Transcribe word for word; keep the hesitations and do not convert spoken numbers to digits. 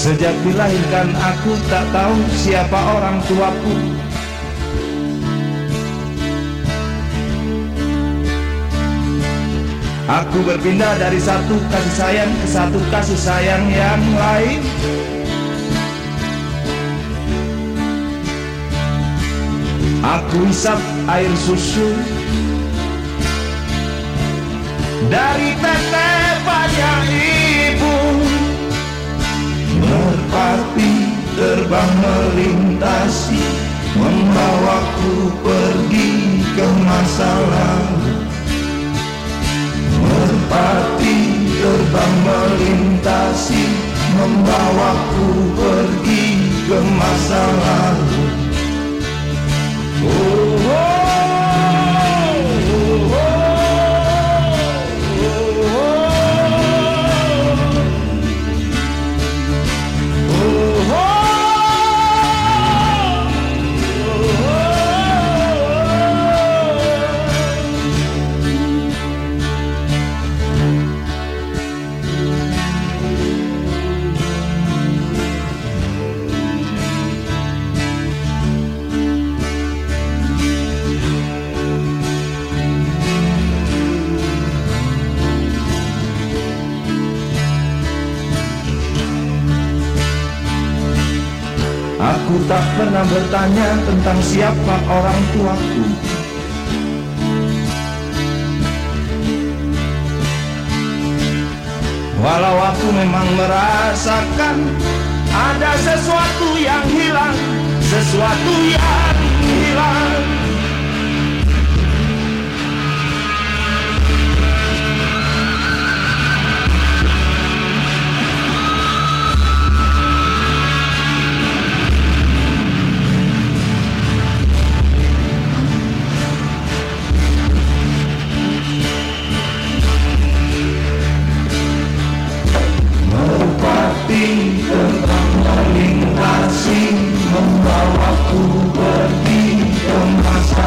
Sejak dilahirkan aku tak tahu siapa orang tuaku. Aku berpindah dari satu kasih sayang ke satu kasih sayang yang lain. Aku hisap air susu dari tetepannya ibu. Merpati terbang melintasi, membawaku pergi ke masa lalu. Merpati terbang melintasi, membawaku pergi ke masa lalu. Oh, oh, oh. Aku tak pernah bertanya tentang siapa orang tuaku. Walau aku memang merasakan ada sesuatu yang hilang, sesuatu yang hilang.